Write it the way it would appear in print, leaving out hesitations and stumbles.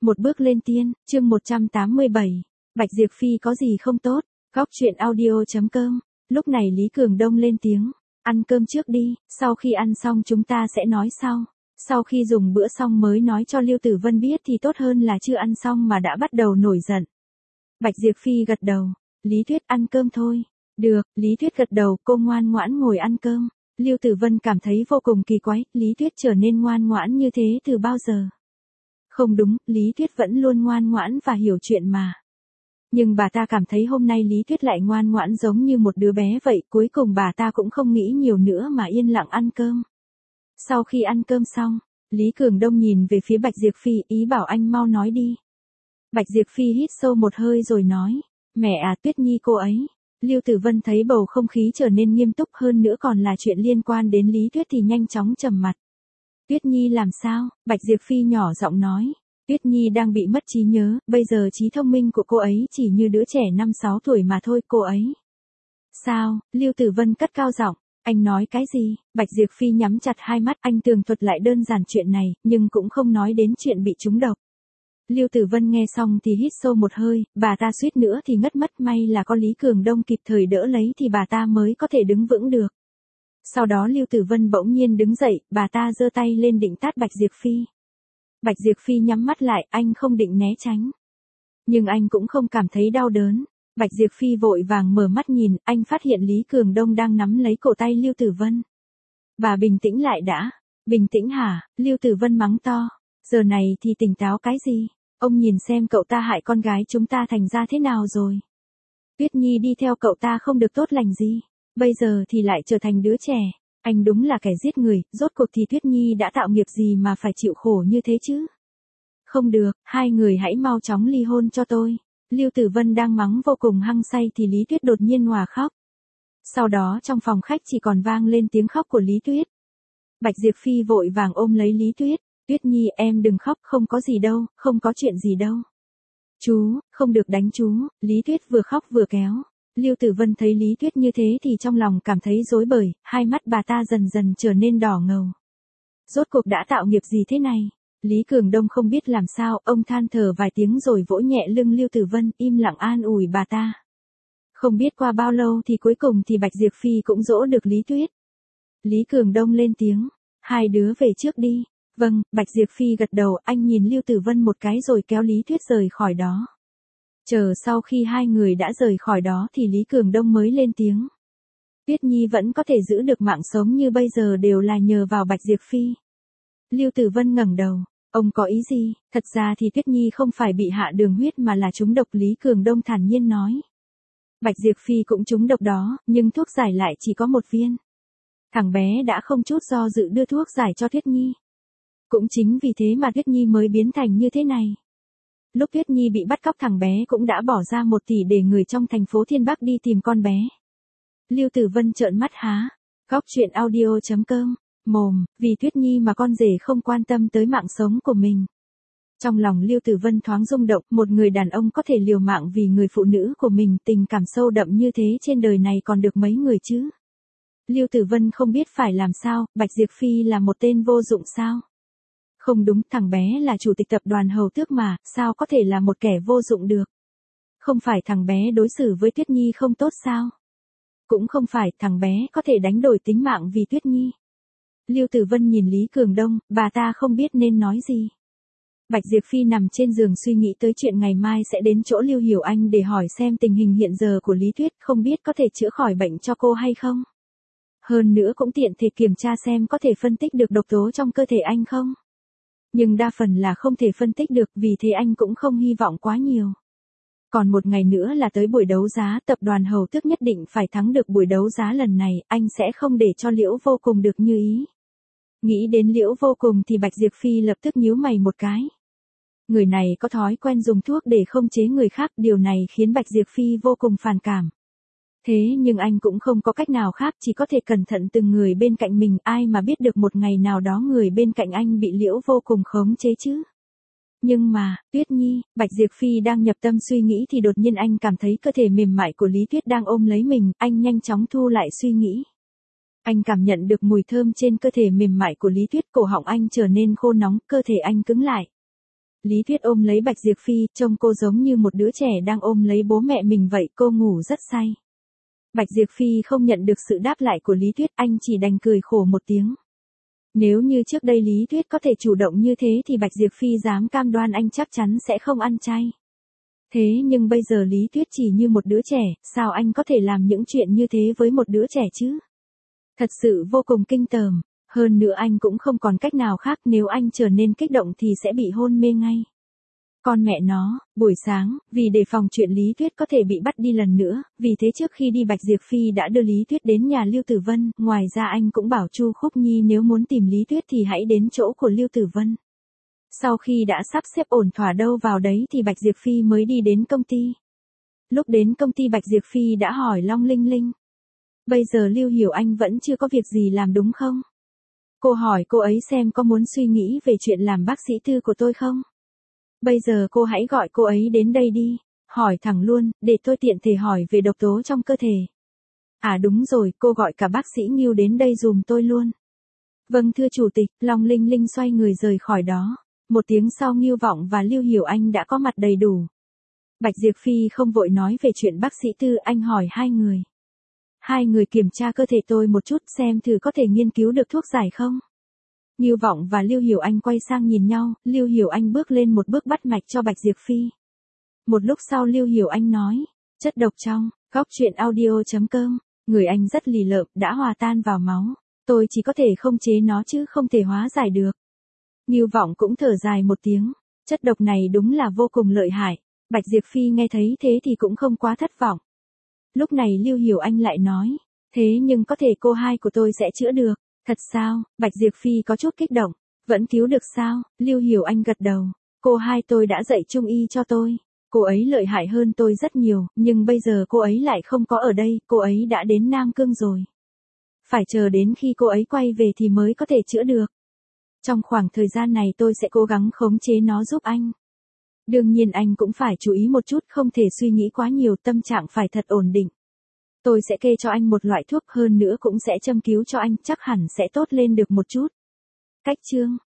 Một bước lên tiên, chương 187. Bạch Diệp Phi có gì không tốt? Góc truyện audio.com. Lúc này Lý Cường Đông lên tiếng. Ăn cơm trước đi, sau khi ăn xong chúng ta sẽ nói sau. Sau khi dùng bữa xong mới nói cho Lưu Tử Vân biết thì tốt hơn là chưa ăn xong mà đã bắt đầu nổi giận. Bạch Diệp Phi gật đầu. Lý Tuyết ăn cơm thôi. Được, Lý Tuyết gật đầu, cô ngoan ngoãn ngồi ăn cơm. Lưu Tử Vân cảm thấy vô cùng kỳ quái, Lý Tuyết trở nên ngoan ngoãn như thế từ bao giờ? Không đúng, Lý Tuyết vẫn luôn ngoan ngoãn và hiểu chuyện mà. Nhưng bà ta cảm thấy hôm nay Lý Tuyết lại ngoan ngoãn giống như một đứa bé vậy, cuối cùng bà ta cũng không nghĩ nhiều nữa mà yên lặng ăn cơm. Sau khi ăn cơm xong, Lý Cường Đông nhìn về phía Bạch Diệp Phi, ý bảo anh mau nói đi. Bạch Diệp Phi hít sâu một hơi rồi nói, mẹ à, Tuyết Nhi cô ấy. Lưu Tử Vân thấy bầu không khí trở nên nghiêm túc hơn nữa còn là chuyện liên quan đến Lý Tuyết thì nhanh chóng trầm mặt. Tuyết Nhi làm sao? Bạch Diệp Phi nhỏ giọng nói. Tuyết Nhi đang bị mất trí nhớ, bây giờ trí thông minh của cô ấy chỉ như đứa trẻ 5-6 tuổi mà thôi, cô ấy. Sao? Lưu Tử Vân cất cao giọng. Anh nói cái gì? Bạch Diệp Phi nhắm chặt hai mắt, anh tường thuật lại đơn giản chuyện này, nhưng cũng không nói đến chuyện bị trúng độc. Lưu Tử Vân nghe xong thì hít sâu một hơi, bà ta suýt nữa thì ngất mất, may là có Lý Cường Đông kịp thời đỡ lấy thì bà ta mới có thể đứng vững được. Sau đó Lưu Tử Vân bỗng nhiên đứng dậy, bà ta giơ tay lên định tát Bạch Diệp Phi. Bạch Diệp Phi nhắm mắt lại, anh không định né tránh. Nhưng anh cũng không cảm thấy đau đớn. Bạch Diệp Phi vội vàng mở mắt nhìn, anh phát hiện Lý Cường Đông đang nắm lấy cổ tay Lưu Tử Vân. Bà bình tĩnh lại đã. Bình tĩnh hả? Lưu Tử Vân mắng to. Giờ này thì tỉnh táo cái gì? Ông nhìn xem cậu ta hại con gái chúng ta thành ra thế nào rồi. Tuyết Nhi đi theo cậu ta không được tốt lành gì. Bây giờ thì lại trở thành đứa trẻ. Anh đúng là kẻ giết người, rốt cuộc thì Tuyết Nhi đã tạo nghiệp gì mà phải chịu khổ như thế chứ? Không được, hai người hãy mau chóng ly hôn cho tôi. Lưu Tử Vân đang mắng vô cùng hăng say thì Lý Tuyết đột nhiên òa khóc. Sau đó trong phòng khách chỉ còn vang lên tiếng khóc của Lý Tuyết. Bạch Diệp Phi vội vàng ôm lấy Lý Tuyết. Tuyết Nhi em đừng khóc, không có gì đâu, không có chuyện gì đâu. Chú, không được đánh chú. Lý Tuyết vừa khóc vừa kéo. Lưu Tử Vân thấy Lý Tuyết như thế thì trong lòng cảm thấy rối bời, hai mắt bà ta dần dần trở nên đỏ ngầu. Rốt cuộc đã tạo nghiệp gì thế này? Lý Cường Đông không biết làm sao, ông than thở vài tiếng rồi vỗ nhẹ lưng Lưu Tử Vân, im lặng an ủi bà ta. Không biết qua bao lâu thì cuối cùng thì Bạch Diệp Phi cũng dỗ được Lý Tuyết. Lý Cường Đông lên tiếng, hai đứa về trước đi. Vâng, Bạch Diệp Phi gật đầu, anh nhìn Lưu Tử Vân một cái rồi kéo Lý Tuyết rời khỏi đó. Chờ sau khi hai người đã rời khỏi đó thì Lý Cường Đông mới lên tiếng. Tuyết Nhi vẫn có thể giữ được mạng sống như bây giờ đều là nhờ vào Bạch Diệp Phi. Lưu Tử Vân ngẩng đầu, ông có ý gì? Thật ra thì Tuyết Nhi không phải bị hạ đường huyết mà là trúng độc, Lý Cường Đông thản nhiên nói. Bạch Diệp Phi cũng trúng độc đó, nhưng thuốc giải lại chỉ có một viên. Thằng bé đã không chút do dự đưa thuốc giải cho Tuyết Nhi. Cũng chính vì thế mà Tuyết Nhi mới biến thành như thế này. Lúc Tuyết Nhi bị bắt cóc thằng bé cũng đã bỏ ra 1 tỷ để người trong thành phố Thiên Bắc đi tìm con bé. Lưu Tử Vân trợn mắt há. Góc truyện audio.com. Mồm, vì Tuyết Nhi mà con rể không quan tâm tới mạng sống của mình. Trong lòng Lưu Tử Vân thoáng rung động, một người đàn ông có thể liều mạng vì người phụ nữ của mình, tình cảm sâu đậm như thế trên đời này còn được mấy người chứ. Lưu Tử Vân không biết phải làm sao, Bạch Diệp Phi là một tên vô dụng sao? Không đúng, thằng bé là chủ tịch tập đoàn Hầu Tước mà, sao có thể là một kẻ vô dụng được? Không phải thằng bé đối xử với Tuyết Nhi không tốt sao? Cũng không phải, thằng bé có thể đánh đổi tính mạng vì Tuyết Nhi. Lưu Tử Vân nhìn Lý Cường Đông, bà ta không biết nên nói gì. Bạch Diệp Phi nằm trên giường suy nghĩ tới chuyện ngày mai sẽ đến chỗ Lưu Hiểu Anh để hỏi xem tình hình hiện giờ của Lý Tuyết, không biết có thể chữa khỏi bệnh cho cô hay không. Hơn nữa cũng tiện thể kiểm tra xem có thể phân tích được độc tố trong cơ thể anh không. Nhưng đa phần là không thể phân tích được, vì thế anh cũng không hy vọng quá nhiều. Còn một ngày nữa là tới buổi đấu giá, tập đoàn Hầu Tước nhất định phải thắng được buổi đấu giá lần này, anh sẽ không để cho Liễu Vô Cùng được như ý. Nghĩ đến Liễu Vô Cùng thì Bạch Diệp Phi lập tức nhíu mày một cái. Người này có thói quen dùng thuốc để khống chế người khác, điều này khiến Bạch Diệp Phi vô cùng phản cảm. Thế nhưng anh cũng không có cách nào khác, chỉ có thể cẩn thận từng người bên cạnh mình, ai mà biết được một ngày nào đó người bên cạnh anh bị Liễu Vô Cùng khống chế chứ. Nhưng mà, Tuyết Nhi, Bạch Diệp Phi đang nhập tâm suy nghĩ thì đột nhiên anh cảm thấy cơ thể mềm mại của Lý Tuyết đang ôm lấy mình, anh nhanh chóng thu lại suy nghĩ. Anh cảm nhận được mùi thơm trên cơ thể mềm mại của Lý Tuyết, cổ họng anh trở nên khô nóng, cơ thể anh cứng lại. Lý Tuyết ôm lấy Bạch Diệp Phi, trông cô giống như một đứa trẻ đang ôm lấy bố mẹ mình vậy, cô ngủ rất say. Bạch Diệp Phi không nhận được sự đáp lại của Lý Tuyết, anh chỉ đành cười khổ một tiếng. Nếu như trước đây Lý Tuyết có thể chủ động như thế thì Bạch Diệp Phi dám cam đoan anh chắc chắn sẽ không ăn chay. Thế nhưng bây giờ Lý Tuyết chỉ như một đứa trẻ, sao anh có thể làm những chuyện như thế với một đứa trẻ chứ? Thật sự vô cùng kinh tởm, hơn nữa anh cũng không còn cách nào khác, nếu anh trở nên kích động thì sẽ bị hôn mê ngay. Con mẹ nó, buổi sáng, vì đề phòng chuyện Lý Tuyết có thể bị bắt đi lần nữa, vì thế trước khi đi Bạch Diệp Phi đã đưa Lý Tuyết đến nhà Lưu Tử Vân, ngoài ra anh cũng bảo Chu Khúc Nhi nếu muốn tìm Lý Tuyết thì hãy đến chỗ của Lưu Tử Vân. Sau khi đã sắp xếp ổn thỏa đâu vào đấy thì Bạch Diệp Phi mới đi đến công ty. Lúc đến công ty Bạch Diệp Phi đã hỏi Long Linh Linh. Bây giờ Lưu Hiểu Anh vẫn chưa có việc gì làm đúng không? Cô hỏi cô ấy xem có muốn suy nghĩ về chuyện làm bác sĩ tư của tôi không? Bây giờ cô hãy gọi cô ấy đến đây đi, hỏi thẳng luôn, để tôi tiện thể hỏi về độc tố trong cơ thể. À đúng rồi, cô gọi cả bác sĩ Ngưu đến đây dùm tôi luôn. Vâng thưa chủ tịch, Long Linh Linh xoay người rời khỏi đó. Một tiếng sau Ngưu Vọng và Lưu Hiểu Anh đã có mặt đầy đủ. Bạch Diệp Phi không vội nói về chuyện bác sĩ tư, anh hỏi hai người. Hai người kiểm tra cơ thể tôi một chút xem thử có thể nghiên cứu được thuốc giải không. Ngưu Vọng và Lưu Hiểu Anh quay sang nhìn nhau, Lưu Hiểu Anh bước lên một bước bắt mạch cho Bạch Diệp Phi. Một lúc sau Lưu Hiểu Anh nói, chất độc trong, góc truyện audio.com, người anh rất lì lợm, đã hòa tan vào máu. Tôi chỉ có thể không chế nó chứ không thể hóa giải được. Ngưu Vọng cũng thở dài một tiếng, chất độc này đúng là vô cùng lợi hại. Bạch Diệp Phi nghe thấy thế thì cũng không quá thất vọng. Lúc này Lưu Hiểu Anh lại nói, thế nhưng có thể cô hai của tôi sẽ chữa được. Thật sao? Bạch Diệp Phi có chút kích động. Vẫn cứu được sao? Lưu Hiểu Anh gật đầu. Cô hai tôi đã dạy trung y cho tôi. Cô ấy lợi hại hơn tôi rất nhiều, nhưng bây giờ cô ấy lại không có ở đây, cô ấy đã đến Nam Cương rồi. Phải chờ đến khi cô ấy quay về thì mới có thể chữa được. Trong khoảng thời gian này tôi sẽ cố gắng khống chế nó giúp anh. Đương nhiên anh cũng phải chú ý một chút, không thể suy nghĩ quá nhiều, tâm trạng phải thật ổn định. Tôi sẽ kê cho anh một loại thuốc, hơn nữa cũng sẽ châm cứu cho anh, chắc hẳn sẽ tốt lên được một chút. Cách chương